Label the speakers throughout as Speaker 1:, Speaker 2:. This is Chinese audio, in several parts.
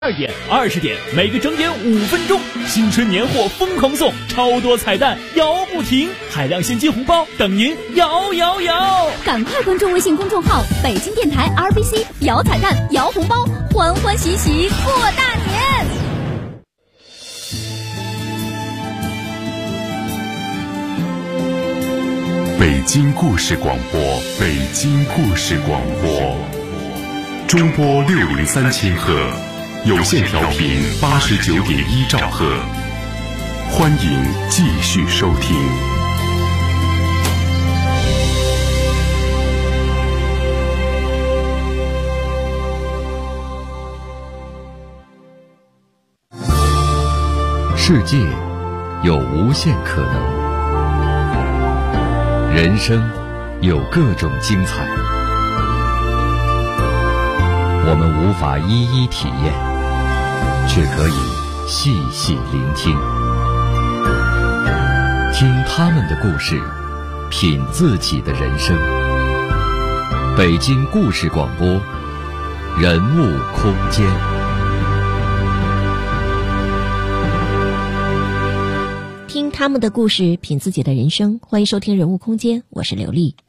Speaker 1: 2点、20点，每个整点5分钟，新春年货疯狂送，超多彩蛋摇不停，海量现金红包等您摇摇摇！
Speaker 2: 赶快关注微信公众号北京电台 RBC， 摇彩蛋摇红包，欢欢喜喜过大年。
Speaker 3: 北京故事广播，北京故事广播，中波603千赫，有线调频89.1兆赫，欢迎继续收听。世界有无限可能，人生有各种精彩，我们无法一一体验，却可以细细聆听，听他们的故事，品自己的人生。北京故事广播，人物空间。
Speaker 4: 听他们的故事，品自己的人生。欢迎收听人物空间，我是刘丽。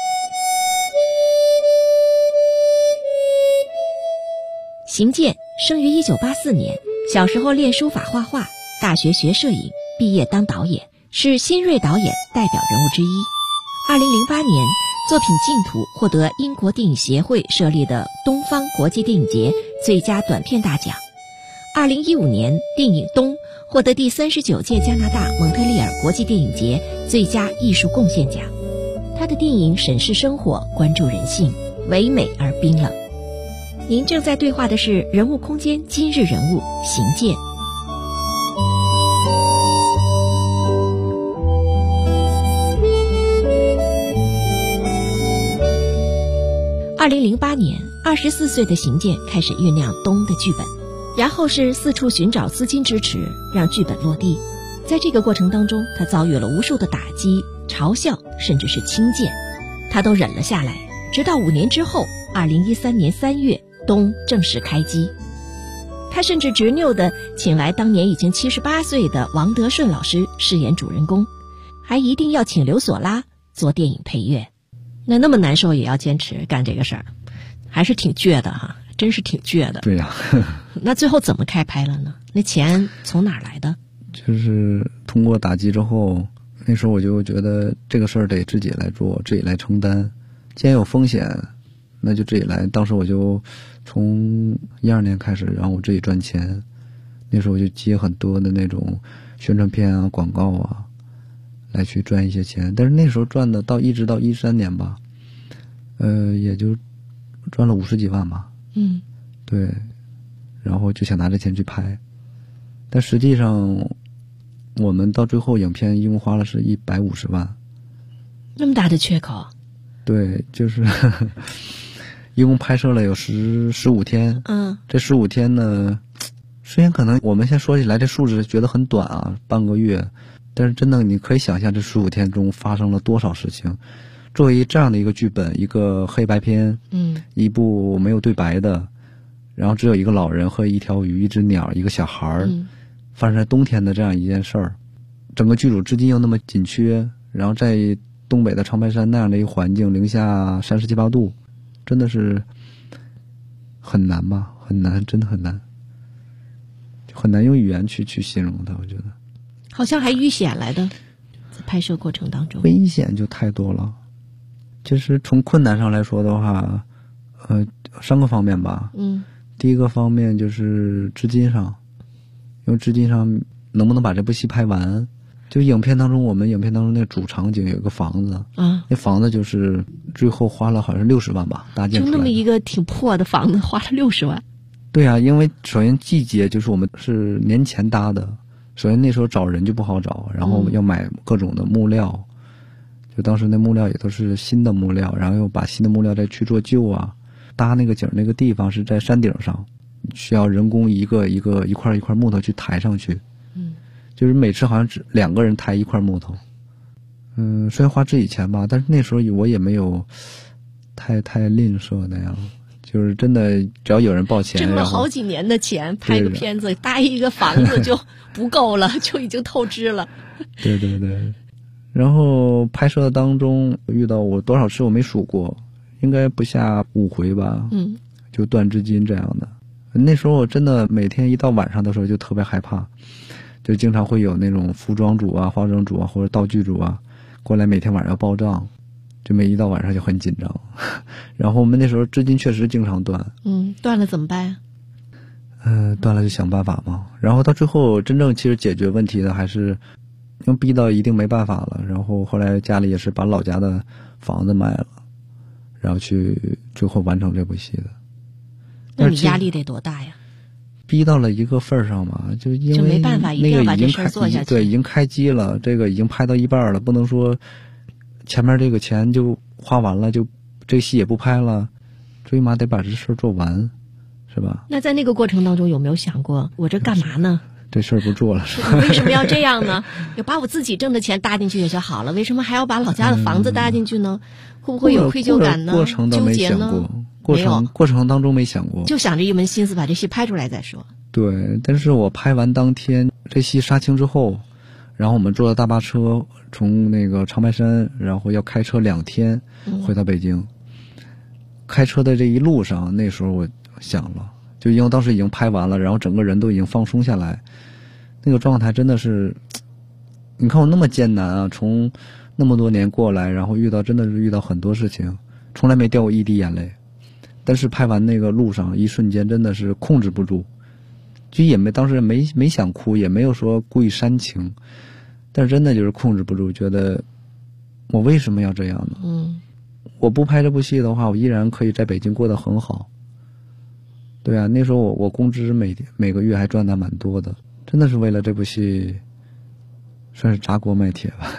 Speaker 4: 邢健生于1984年，小时候练书法画画，大学学摄影，毕业当导演，是新锐导演代表人物之一。2008年，作品《净土》获得英国电影协会设立的东方国际电影节最佳短片大奖。2015年，电影《冬》获得第39届加拿大蒙特利尔国际电影节最佳艺术贡献奖。他的电影审视生活，关注人性，唯美而冰冷。您正在对话的是人物空间今日人物邢健。2008年，24岁的邢健开始酝酿《冬》的剧本，然后是四处寻找资金支持，让剧本落地。在这个过程当中，他遭遇了无数的打击、嘲笑，甚至是轻贱，他都忍了下来。直到5年之后，2013年3月，《冬》正式开机。他甚至执拗地请来当年已经78岁的王德顺老师饰演主人公，还一定要请刘索拉做电影配乐。那么难受也要坚持干这个事儿，还是挺倔的哈，真是挺倔的。
Speaker 5: 对呀。
Speaker 4: 那最后怎么开拍了呢？那钱从哪儿来的？
Speaker 5: 就是通过打击之后，那时候我就觉得这个事儿得自己来做，自己来承担。既然有风险，那就自己来。当时我就从12年开始让我自己赚钱，那时候我就接很多的那种宣传片啊、广告啊，来去赚一些钱。但是那时候赚的一直到13年吧，也就赚了50几万吧。对。然后就想拿这钱去拍，但实际上我们到最后影片一共花了是150万。
Speaker 4: 那么大的缺口？
Speaker 5: 对，就是一共拍摄了有15天。这15天呢，虽然可能我们现在说起来这数字觉得很短啊，半个月，但是真的你可以想象这15天中发生了多少事情。作为这样的一个剧本，一个黑白片，一部没有对白的，然后只有一个老人和一条鱼、一只鸟、一个小孩，发生在冬天的这样一件事儿，整个剧组资金又那么紧缺，然后在东北的长白山那样的一个环境，零下37、8度，真的是很难吧？很难，真的很难，很难用语言去形容它。我觉得
Speaker 4: 好像还遇险来的，在拍摄过程当中
Speaker 5: 危险就太多了。就是从困难上来说的话，3个方面吧。第一个方面就是资金上，因为资金上能不能把这部戏拍完。就影片当中，我们影片当中那个主场景有一个房子啊，那房子就是最后花了好像是60万吧搭建出来的。
Speaker 4: 就那么一个挺破的房子花了60万。
Speaker 5: 对啊，因为首先季节就是我们是年前搭的，首先那时候找人就不好找，然后要买各种的木料，就当时那木料也都是新的木料，然后又把新的木料再去做旧啊。搭那个景那个地方是在山顶上，需要人工一块一块木头去抬上去。就是每次好像只2个人抬一块木头。虽然花自己钱吧，但是那时候我也没有太吝啬那样， 就是真的只要有人报钱，
Speaker 4: 挣了好几年的钱，拍个片子搭一个房子就不够了，就已经透支了。
Speaker 5: 对对对。然后拍摄当中遇到我多少次我没数过，应该不下5回吧。就断织金这样的。那时候我真的每天一到晚上的时候就特别害怕，就经常会有那种服装组啊、化妆组啊或者道具组啊过来，每天晚上要报账，就每一到晚上就很紧张。然后我们那时候织金确实经常断。
Speaker 4: 断了怎么办？
Speaker 5: 断了就想办法嘛。然后到最后真正其实解决问题的还是因为逼到一定没办法了，然后后来家里也是把老家的房子卖了，然后去最后完成这部戏的。
Speaker 4: 那你压力得多大呀？
Speaker 5: 逼到了一个份儿上嘛，就因为
Speaker 4: 没办法，一定要把这事儿做下去。
Speaker 5: 对，已经开机了，这个已经拍到一半了，不能说前面这个钱就花完了，就这戏也不拍了，最起码得把这事儿做完，是吧？
Speaker 4: 那在那个过程当中有没有想过，我这干嘛呢？
Speaker 5: 这事儿不做了是吧？
Speaker 4: 为什么要这样呢？就把我自己挣的钱搭进去也就好了，为什么还要把老家的房子搭进去呢？会不会有愧疚感呢？
Speaker 5: 过程倒没想过，过程当中没想过，
Speaker 4: 就想着一门心思把这戏拍出来再说。
Speaker 5: 对，但是我拍完当天这戏杀青之后，然后我们坐了大巴车从那个长白山，然后要开车2天回到北京。开车的这一路上，那时候我想了，就因为当时已经拍完了，然后整个人都已经放松下来，那个状态真的是，你看我那么艰难啊，从那么多年过来，然后真的是遇到很多事情，从来没掉过一滴眼泪，但是拍完那个路上一瞬间真的是控制不住，就也当时没想哭，也没有说故意煽情，但是真的就是控制不住，觉得我为什么要这样呢？我不拍这部戏的话，我依然可以在北京过得很好。对啊，那时候我工资每个月还赚的蛮多的，真的是为了这部戏，算是砸锅卖铁吧。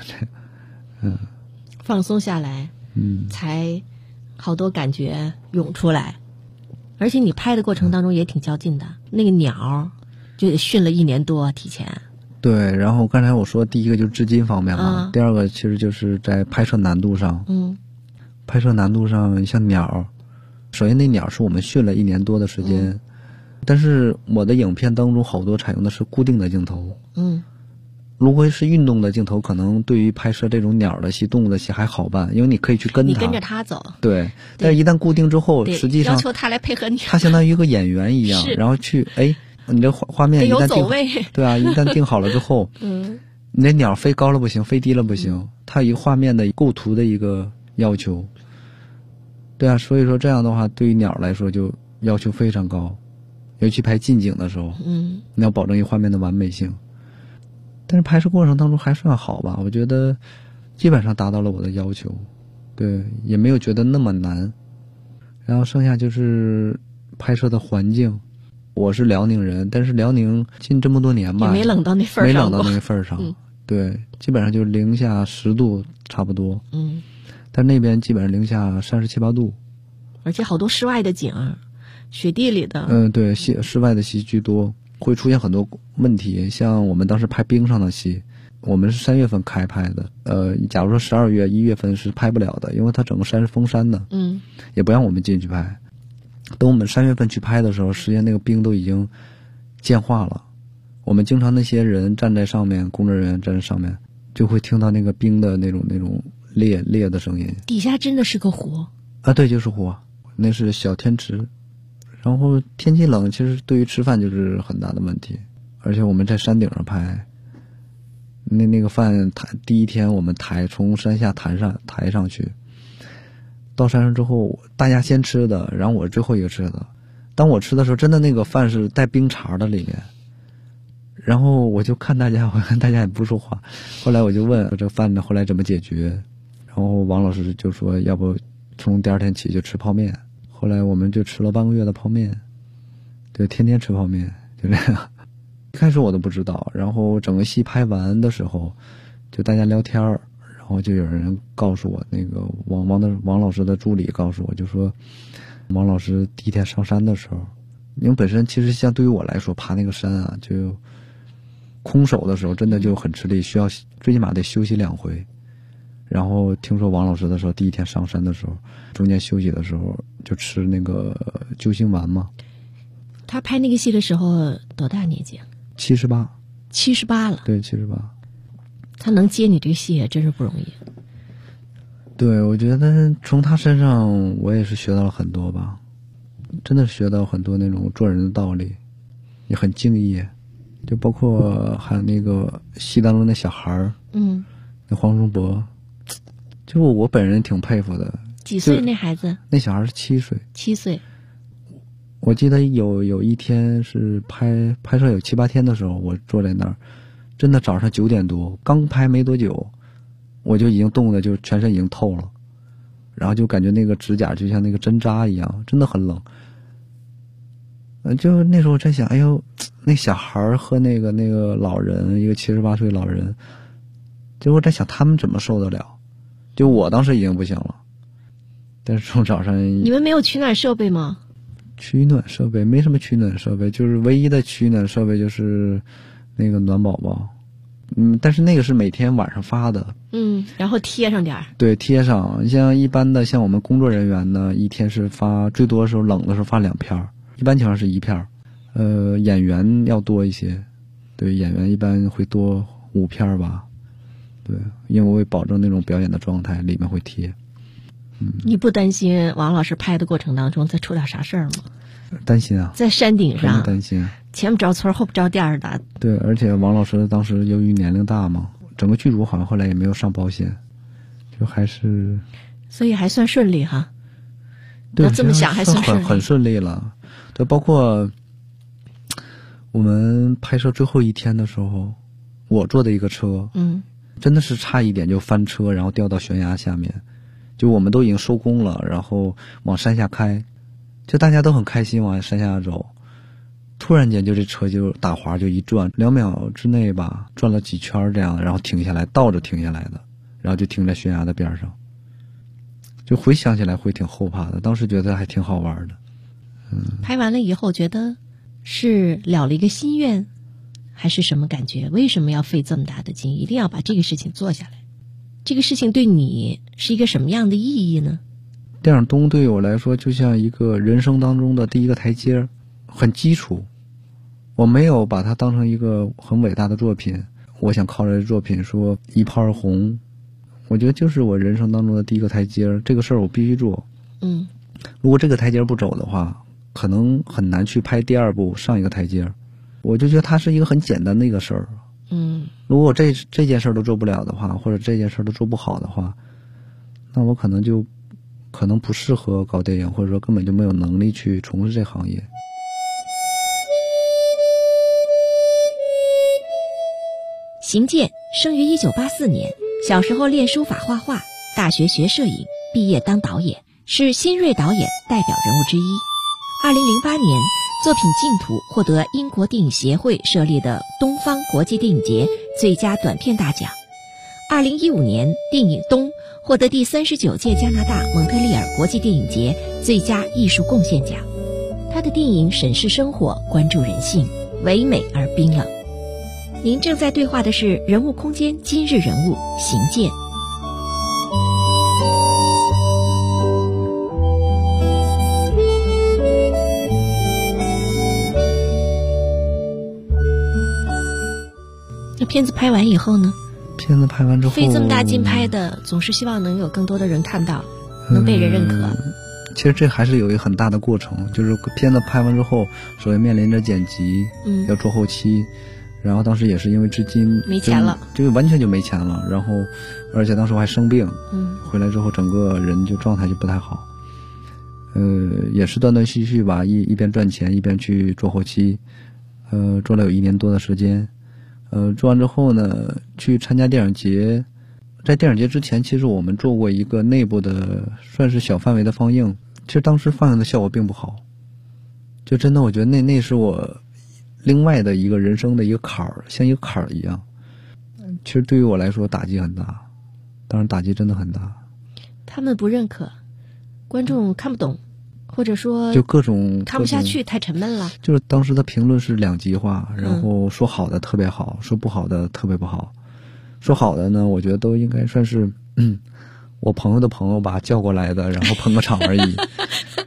Speaker 4: 放松下来，才好多感觉涌出来。而且你拍的过程当中也挺较劲的，那个鸟就得训了1年多提前。
Speaker 5: 对，然后刚才我说第一个就是织金方面嘛，第二个其实就是在拍摄难度上。拍摄难度上像鸟，首先那鸟是我们训了1年多的时间，但是我的影片当中好多采用的是固定的镜头。如果是运动的镜头，可能对于拍摄这种鸟的戏、动物的戏还好办，因为你可以去跟它，
Speaker 4: 你跟着它走。
Speaker 5: 对，但是一旦固定之后，实际上
Speaker 4: 要求它来配合你，
Speaker 5: 它相当于一个演员一样，然后去你这画面一旦定，对啊，一旦定好了之后，你那鸟飞高了不行，飞低了不行，它有一个画面的构图的一个要求。对啊，所以说这样的话，对于鸟来说就要求非常高，尤其拍近景的时候，你要保证一画面的完美性。但是拍摄过程当中还算好吧，我觉得基本上达到了我的要求，对，也没有觉得那么难。然后剩下就是拍摄的环境，我是辽宁人，但是辽宁近这么多年吧，
Speaker 4: 也没冷到那份儿上，
Speaker 5: 没冷到那份儿上，对，基本上就是零下10度差不多，但那边基本上零下37、8度，
Speaker 4: 而且好多室外的景，雪地里的，
Speaker 5: 对，室外的戏居多，会出现很多问题。像我们当时拍冰上的戏，我们是3月份开拍的，假如说12月、1月份是拍不了的，因为它整个山是封山的，也不让我们进去拍。等我们3月份去拍的时候，实际上那个冰都已经渐化了。我们经常那些人站在上面，工作人员站在上面，就会听到那个冰的那种裂的声音。
Speaker 4: 底下真的是个湖
Speaker 5: 啊，对，就是湖，那是小天池。然后天气冷，其实对于吃饭就是很大的问题。而且我们在山顶上拍，那个饭第一天我们从山下抬上去，到山上之后，大家先吃的，然后我最后一个吃的。当我吃的时候，真的那个饭是带冰碴的里面。然后我就看大家也不说话。后来我就问这个饭呢，后来怎么解决？然后王老师就说，要不从第2天起就吃泡面。后来我们就吃了半个月的泡面，对，天天吃泡面，就这样。一开始我都不知道，然后整个戏拍完的时候，就大家聊天，然后就有人告诉我，那个王老师的助理告诉我，就说王老师第1天上山的时候，因为本身其实像对于我来说，爬那个山啊，就空手的时候真的就很吃力，需要最起码得休息2回。然后听说王老师的时候，第1天上山的时候，中间休息的时候就吃那个救心丸嘛。
Speaker 4: 他拍那个戏的时候多大年纪？78了。
Speaker 5: 对，78。
Speaker 4: 他能接你这个戏也真是不容易。
Speaker 5: 对，我觉得从他身上我也是学到了很多吧，真的是学到很多那种做人的道理，也很敬业。就包括还有那个戏当中那小孩儿，那黄忠博，就我本人挺佩服的。
Speaker 4: 几岁那孩子？
Speaker 5: 那小孩是7岁。
Speaker 4: 7岁。
Speaker 5: 我记得有一天是拍摄有7、8天的时候，我坐在那儿，真的早上9点多，刚拍没多久，我就已经冻得就全身已经透了，然后就感觉那个指甲就像那个针扎一样，真的很冷。就那时候我在想，哎呦，那小孩和那个老人，一个78岁老人，就我在想他们怎么受得了？就我当时已经不行了，但是从早上
Speaker 4: 你们没有取暖设备吗？
Speaker 5: 取暖设备没什么取暖设备，就是唯一的取暖设备就是那个暖宝宝，但是那个是每天晚上发的，
Speaker 4: 然后贴上点儿。
Speaker 5: 对，贴上。像一般的像我们工作人员呢，一天是发最多的时候冷的时候发2片，一般情况是1片。演员要多一些，对，演员一般会多5片吧，对，因为我会保证那种表演的状态，里面会贴。
Speaker 4: 你不担心王老师拍的过程当中再出点啥事儿吗？
Speaker 5: 担心啊，
Speaker 4: 在山顶上
Speaker 5: 担心，
Speaker 4: 前不着村后不着店的。
Speaker 5: 对，而且王老师当时由于年龄大嘛，整个剧组好像后来也没有上保险，就还是，
Speaker 4: 所以还算顺利哈。
Speaker 5: 对，
Speaker 4: 要这么想还算顺利，
Speaker 5: 很顺利了。对，包括我们拍摄最后一天的时候，我坐的一个车，真的是差一点就翻车，然后掉到悬崖下面。就我们都已经收工了，然后往山下开，就大家都很开心往山下走，突然间就这车就打滑，就一转，2秒之内吧，转了几圈这样，然后停下来，倒着停下来的，然后就停在悬崖的边上。就回想起来会挺后怕的，当时觉得还挺好玩的。
Speaker 4: 拍完了以后觉得是了了一个心愿，还是什么感觉？为什么要费这么大的劲，一定要把这个事情做下来？这个事情对你是一个什么样的意义呢？
Speaker 5: 电影东对我来说就像一个人生当中的第一个台阶，很基础。我没有把它当成一个很伟大的作品，我想靠着作品说一炮而红。我觉得就是我人生当中的第一个台阶，这个事儿我必须做。如果这个台阶不走的话，可能很难去拍第2部上一个台阶。我就觉得它是一个很简单的一个事儿。如果我这件事儿都做不了的话，或者这件事儿都做不好的话，那我可能不适合搞电影，或者说根本就没有能力去从事这行业。
Speaker 4: 邢健生于1984年，小时候练书法画画，大学学摄影，毕业当导演，是新锐导演代表人物之一。2008年，作品《净土》获得英国电影协会设立的东方国际电影节最佳短片大奖。2015年，电影《冬》获得第39届加拿大蒙特利尔国际电影节最佳艺术贡献奖。他的电影审视生活，关注人性，唯美而冰冷。您正在对话的是人物空间今日人物邢健。那片子拍完以后呢？
Speaker 5: 片子拍完之后，
Speaker 4: 费这么大劲拍的，总是希望能有更多的人看到，能被人认可。
Speaker 5: 其实这还是有一个很大的过程，就是片子拍完之后，首先面临着剪辑，要做后期，然后当时也是因为资金
Speaker 4: 没钱了，
Speaker 5: 就完全就没钱了，然后而且当时我还生病，回来之后整个人就状态就不太好，也是断断续续吧，一边赚钱一边去做后期，做了有1年多的时间。做完之后呢，去参加电影节。在电影节之前，其实我们做过一个内部的算是小范围的放映，其实当时放映的效果并不好，就真的我觉得那是我另外的一个人生的一个坎儿，像一个坎儿一样。其实对于我来说打击很大，当然打击真的很大。
Speaker 4: 他们不认可，观众看不懂，或者说
Speaker 5: 就各种
Speaker 4: 看不下去，太沉闷了。
Speaker 5: 就是当时的评论是2极化，然后说好的特别好，说不好的特别不好。说好的呢，我觉得都应该算是我朋友的朋友把他叫过来的，然后捧个场而已。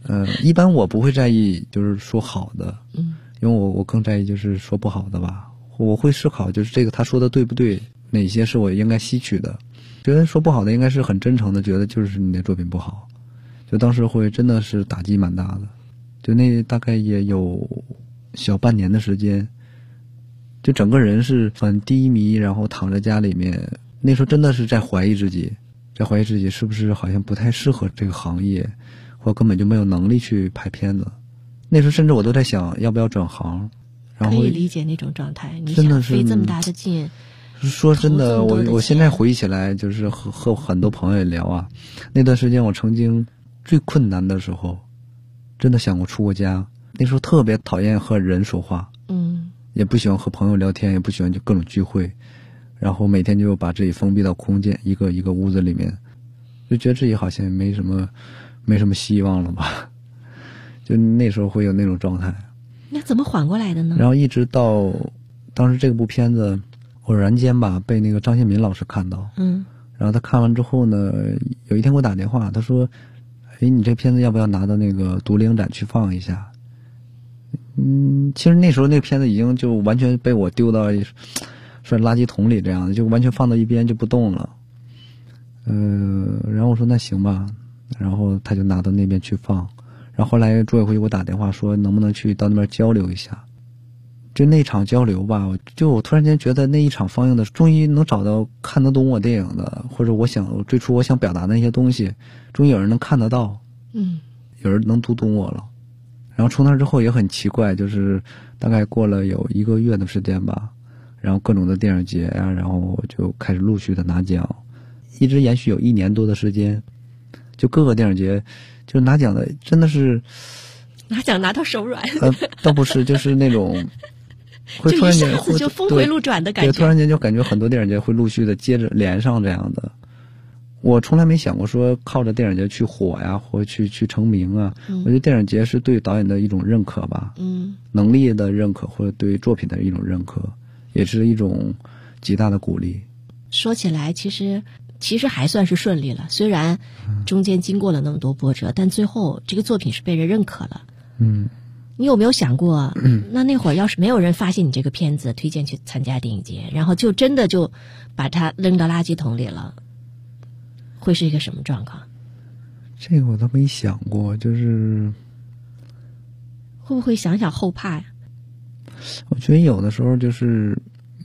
Speaker 5: 一般我不会在意就是说好的，因为我更在意就是说不好的吧。我会思考就是这个他说的对不对，哪些是我应该吸取的。觉得说不好的应该是很真诚的，觉得就是你的作品不好，就当时会真的是打击蛮大的。就那大概也有小半年的时间，就整个人是很低迷，然后躺在家里面。那时候真的是在怀疑自己是不是好像不太适合这个行业，或根本就没有能力去拍片子。那时候甚至我都在想要不要转行。然后
Speaker 4: 可以理解那种状态，你
Speaker 5: 真的是
Speaker 4: 想费这么大的劲。
Speaker 5: 说真的，我现在回忆起来，就是和很多朋友也聊啊，那段时间我曾经最困难的时候，真的想过出过家。那时候特别讨厌和人说话，也不喜欢和朋友聊天，也不喜欢就各种聚会，然后每天就把自己封闭到空间一个一个屋子里面，就觉得自己好像没什么希望了吧，就那时候会有那种状态。
Speaker 4: 那怎么缓过来的呢？
Speaker 5: 然后一直到当时这部片子偶然间吧被那个张献民老师看到，然后他看完之后呢，有一天给我打电话，他说你这片子要不要拿到那个独立影展去放一下。其实那时候那片子已经就完全被我丢到算垃圾桶里这样的，就完全放到一边就不动了。然后我说那行吧，然后他就拿到那边去放。然后后来组委会给我打电话说能不能去到那边交流一下。就那场交流吧，我突然间觉得那一场放映的终于能找到看得懂我电影的，或者最初我想表达的那些东西，终于有人能看得到，有人能读懂我了。然后从那之后也很奇怪，就是大概过了有1个月的时间吧，然后各种的电影节呀，然后就开始陆续的拿奖，一直延续有1年多的时间，就各个电影节就拿奖的真的是
Speaker 4: 拿奖拿到手软。
Speaker 5: 倒不是，就是那种会突然间
Speaker 4: 就一下子就峰回路转的感觉。
Speaker 5: 对，突然间就感觉很多电影节会陆续的接着连上这样的。我从来没想过说靠着电影节去火呀，或去成名啊。我觉得电影节是对导演的一种认可吧，能力的认可，或者对作品的一种认可，也是一种极大的鼓励。
Speaker 4: 说起来，其实还算是顺利了，虽然中间经过了那么多波折，但最后这个作品是被人认可了。你有没有想过，那会儿要是没有人发现你这个片子推荐去参加电影节，然后就真的就把它扔到垃圾桶里了，会是一个什么状况？
Speaker 5: 这个我倒没想过，就是
Speaker 4: 会不会想想后怕呀？
Speaker 5: 我觉得有的时候就是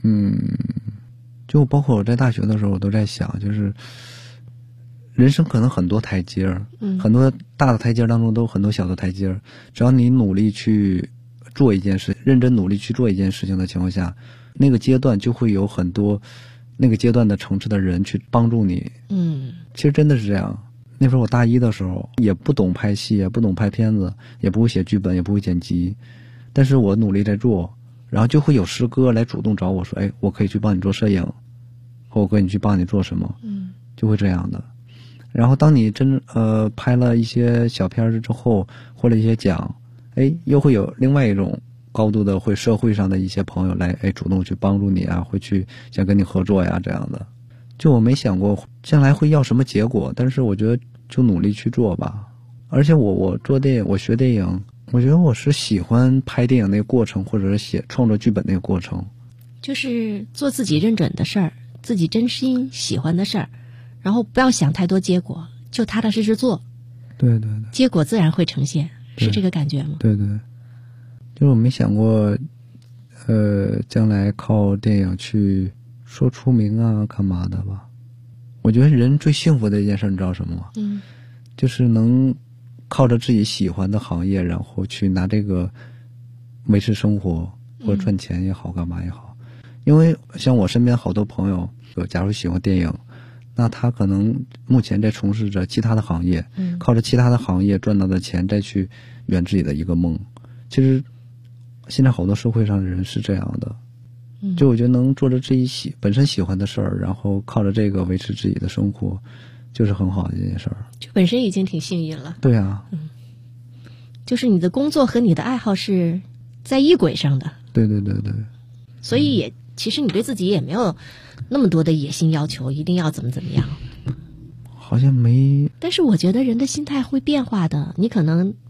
Speaker 5: 就包括我在大学的时候我都在想，就是人生可能很多台阶儿，很多大的台阶当中都有很多小的台阶儿，只要你努力去做一件事，认真努力去做一件事情的情况下，那个阶段就会有很多那个阶段的层次的人去帮助你。其实真的是这样。那时候我大1的时候也不懂拍戏，也不懂拍片子，也不会写剧本，也不会剪辑，但是我努力在做，然后就会有师哥来主动找我说我可以去帮你做摄影，或我可以去帮你做什么，就会这样的。然后当你拍了一些小片子之后，获了一些奖，又会有另外一种高度的社会上的一些朋友来主动去帮助你啊，会去想跟你合作呀这样的。就我没想过将来会要什么结果，但是我觉得就努力去做吧。而且我做电影，我学电影，我觉得我是喜欢拍电影那个过程，或者是创作剧本那个过程，
Speaker 4: 就是做自己认准的事儿，自己真心喜欢的事儿，然后不要想太多结果，就踏踏实实做。
Speaker 5: 对对对，
Speaker 4: 结果自然会呈现，是这个感觉吗？
Speaker 5: 对对，就是我没想过将来靠电影去说出名啊干嘛的吧。我觉得人最幸福的一件事你知道什么吗？就是能靠着自己喜欢的行业，然后去拿这个维持生活或者赚钱也好，干嘛也好。因为像我身边好多朋友，假如喜欢电影，那他可能目前在从事着其他的行业，靠着其他的行业赚到的钱再去圆自己的一个梦。其实现在好多社会上的人是这样的，就我觉得能做着自己本身喜欢的事儿，然后靠着这个维持自己的生活，就是很好的一件事儿。
Speaker 4: 就本身已经挺幸运了。
Speaker 5: 对啊，
Speaker 4: 就是你的工作和你的爱好是在一轨上的。
Speaker 5: 对对对对。
Speaker 4: 所以其实你对自己也没有那么多的野心要求，一定要怎么样。
Speaker 5: 好像没。
Speaker 4: 但是我觉得人的心态会变化的，你可能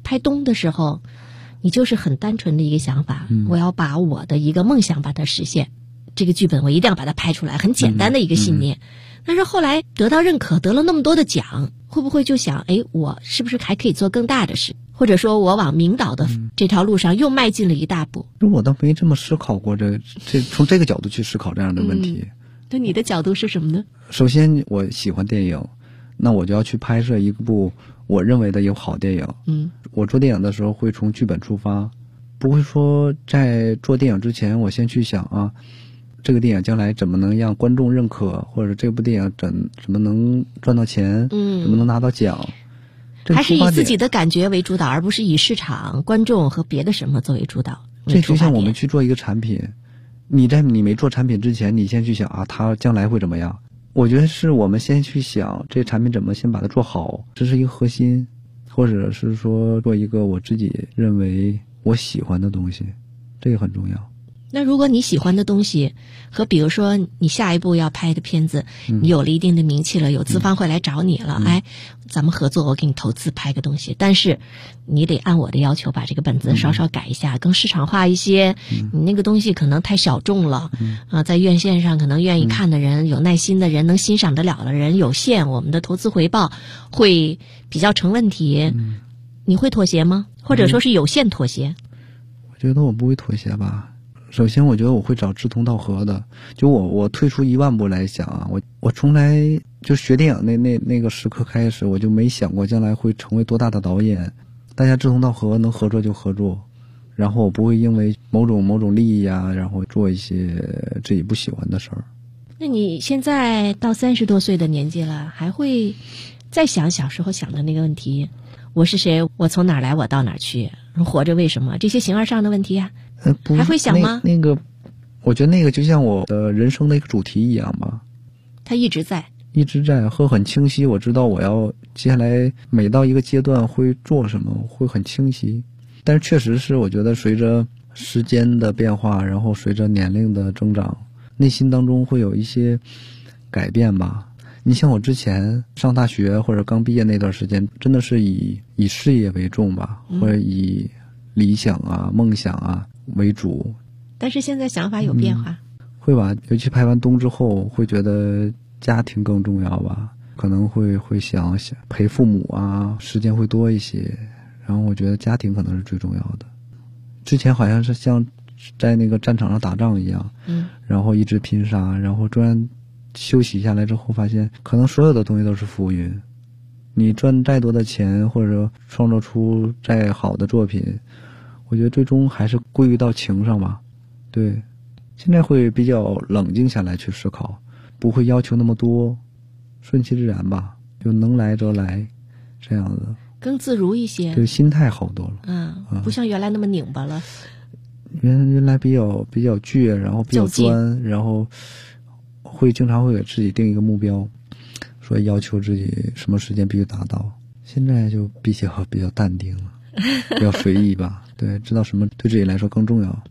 Speaker 4: 拍冬的时候，你就是很单纯的一个想法，我要把我的一个梦想把它实现，这个剧本我一定要把它拍出来，很简单的一个信念。但是后来得到认可，得了那么多的奖，会不会就想，我是不是还可以做更大的事？或者说我往明导的这条路上又迈进了一大步？
Speaker 5: 我倒没这么思考过，从这个角度去思考这样的问题。
Speaker 4: 对，你的角度是什么呢？
Speaker 5: 首先我喜欢电影，那我就要去拍摄一部我认为的有好电影。我做电影的时候会从剧本出发，不会说在做电影之前我先去想这个电影将来怎么能让观众认可，或者这部电影怎么能赚到钱，怎么能拿到奖。
Speaker 4: 还是以自己的感觉为主导，而不是以市场、观众和别的什么作为主导。
Speaker 5: 这就像我们去做一个产品，你没做产品之前，你先去想它将来会怎么样。我觉得是我们先去想这产品怎么先把它做好，这是一个核心，或者是说做一个我自己认为我喜欢的东西，这个很重要。
Speaker 4: 那如果你喜欢的东西和比如说你下一步要拍的片子，你有了一定的名气了，有资方会来找你了，咱们合作，我给你投资拍个东西，但是你得按我的要求把这个本子稍稍改一下，更市场化一些，你那个东西可能太小众了，在院线上可能愿意看的人，有耐心的人，能欣赏得了的人有限，我们的投资回报会比较成问题，你会妥协吗？或者说是有限妥协？
Speaker 5: 我觉得我不会妥协吧。首先我觉得我会找志同道合的，就我退出1万步来想我从来就学电影那个时刻开始，我就没想过将来会成为多大的导演。大家志同道合，能合作就合作，然后我不会因为某种利益然后做一些自己不喜欢的事儿。
Speaker 4: 那你现在到30多岁的年纪了，还会再想小时候想的那个问题，我是谁，我从哪儿来，我到哪儿去，活着为什么，这些形而上的问题还会想吗？
Speaker 5: 那个我觉得那个就像我的人生的一个主题一样吧，
Speaker 4: 它一直在
Speaker 5: 和很清晰，我知道我要接下来每到一个阶段会做什么，会很清晰。但是确实是我觉得随着时间的变化，然后随着年龄的增长，内心当中会有一些改变吧。你像我之前上大学或者刚毕业那段时间，真的是以事业为重吧，或者以理想梦想为主。
Speaker 4: 但是现在想法有变化，
Speaker 5: 会吧，尤其拍完冬之后会觉得家庭更重要吧，可能会想陪父母时间会多一些，然后我觉得家庭可能是最重要的。之前好像是像在那个战场上打仗一样，然后一直拼杀，然后突然休息下来之后发现可能所有的东西都是浮云，你赚再多的钱或者创造出再好的作品，我觉得最终还是归于到情上吧。对，现在会比较冷静下来去思考，不会要求那么多，顺其自然吧，就能来则来，这样子
Speaker 4: 更自如一些，
Speaker 5: 对，心态好多了。
Speaker 4: 不像原来那么拧巴了。
Speaker 5: 原来比较倔，然后比较钻，然后经常会给自己定一个目标，说要求自己什么时间必须达到。现在就比较淡定了，比较随意吧。对，知道什么对自己来说更重要。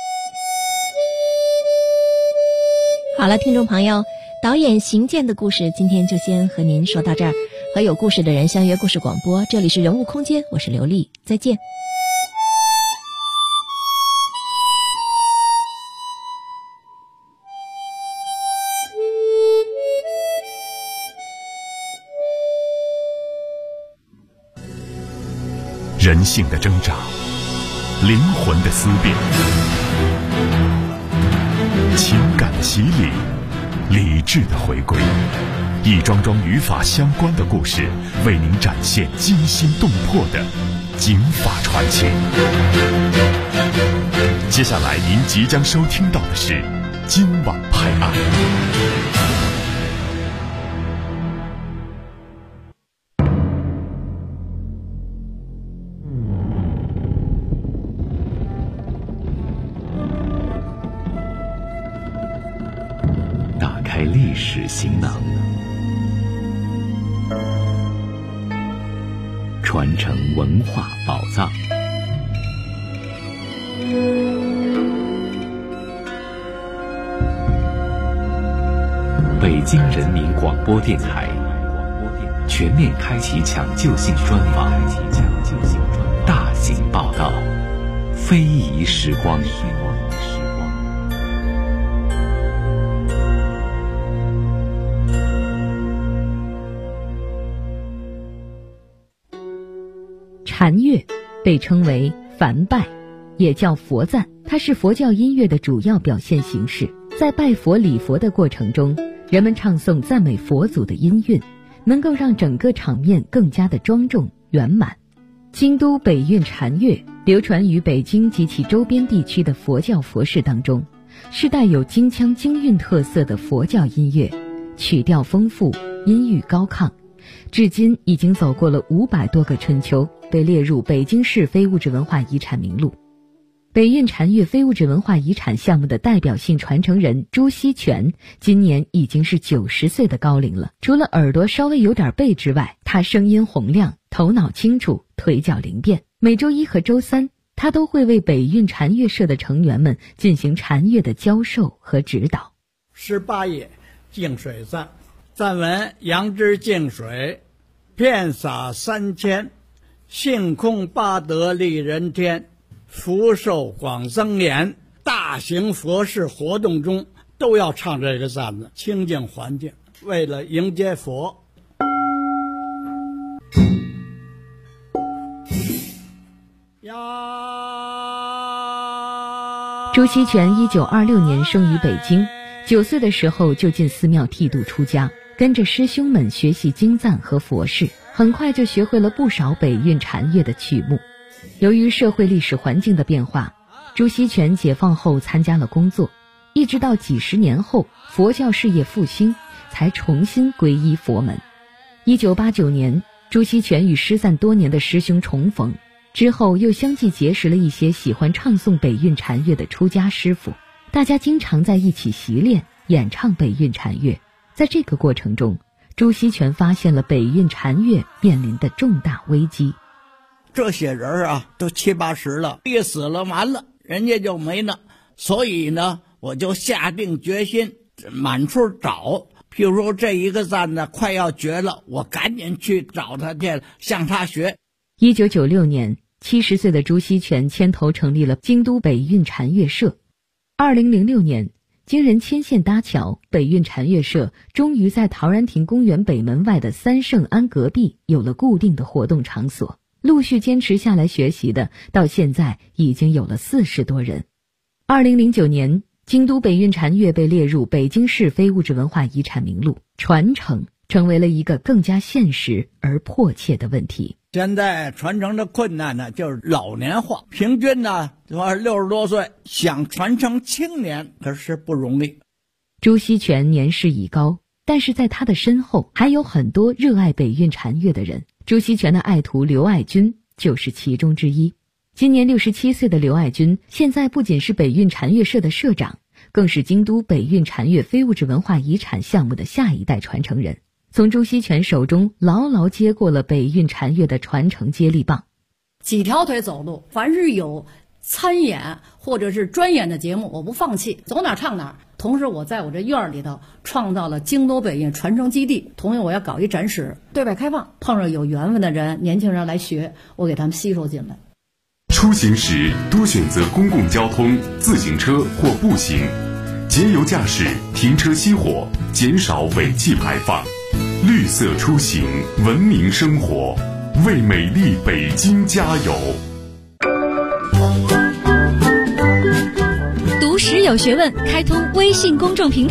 Speaker 4: 好了，听众朋友，导演邢健的故事今天就先和您说到这儿。和有故事的人相约故事广播，这里是人物空间，我是刘丽，再见。
Speaker 3: 人性的挣扎，灵魂的思辨，情感的洗礼，理智的回归，一桩桩与法相关的故事，为您展现惊心动魄的警法传奇。接下来您即将收听到的是今晚拍案。历史行囊，传承文化宝藏。北京人民广播电台全面开启抢救性专访， 景报道，非遗时光。
Speaker 4: 禅乐被称为梵拜，也叫佛赞，它是佛教音乐的主要表现形式。在拜佛礼佛的过程中，人们唱诵赞美佛祖的音韵，能够让整个场面更加的庄重圆满。京都北韵禅乐流传于北京及其周边地区的佛教佛事当中，是带有京腔京韵特色的佛教音乐，曲调丰富，音域高亢，至今已经走过了500多个春秋，被列入北京市非物质文化遗产名录。北韵禅乐非物质文化遗产项目的代表性传承人朱锡全今年已经是90岁的高龄了。除了耳朵稍微有点背之外，他声音洪亮，头脑清楚，腿脚灵便。每周1和周3，他都会为北韵禅乐社的成员们进行禅乐的教授和指导。
Speaker 6: 18页净水赞，赞文：杨枝净水，遍洒3000，性空八德利人天，福寿广增延。大型佛事活动中都要唱这个赞子，清净环境，为了迎接佛。
Speaker 4: 朱锡全1926年生于北京，9岁的时候就进寺庙剃度出家，跟着师兄们学习经赞和佛事，很快就学会了不少北韵禅乐的曲目。由于社会历史环境的变化，朱锡全解放后参加了工作，一直到几十年后佛教事业复兴，才重新皈依佛门。1989年，朱锡全与失散多年的师兄重逢，之后又相继结识了一些喜欢唱诵北韵禅乐的出家师傅，大家经常在一起习练演唱北韵禅乐。在这个过程中，朱锡全发现了北韵禅乐面临的重大危机。
Speaker 6: 这些人啊，都70、80了，一死了完了，人家就没了。所以呢，我就下定决心满处找。譬如说这一个赞呢快要绝了，我赶紧去找他去，向他学。
Speaker 4: 1996年，70岁的朱锡全牵头成立了京都北韵禅乐社。2006年，经人牵线搭桥，北韵禅乐社终于在陶然亭公园北门外的三圣庵隔壁有了固定的活动场所。陆续坚持下来学习的，到现在已经有了40多人。2009年，京都北韵禅乐被列入北京市非物质文化遗产名录，传承成为了一个更加现实而迫切的问题。
Speaker 6: 现在传承的困难呢，就是老年化，平均呢60多岁，想传承青年可是不容易。
Speaker 4: 朱锡全年事已高，但是在他的身后还有很多热爱北韵禅乐的人。朱锡全的爱徒刘爱军就是其中之一。今年67岁的刘爱军，现在不仅是北韵禅乐社的社长，更是京都北韵禅乐非物质文化遗产项目的下一代传承人，从朱锡全手中牢牢接过了北韵禅乐的传承接力棒。
Speaker 7: 几条腿走路，凡是有参演或者是专演的节目，我不放弃，走哪唱哪。同时我在我这院里头创造了京都北韵传承基地，同时我要搞一展示，对外开放，碰上有缘分的人，年轻人来学，我给他们吸收进来。
Speaker 3: 出行时多选择公共交通、自行车或步行，节油驾驶，停车熄火，减少尾气排放，绿色出行，文明生活，为美丽北京加油。
Speaker 2: 读史有学问，开通微信公众平台。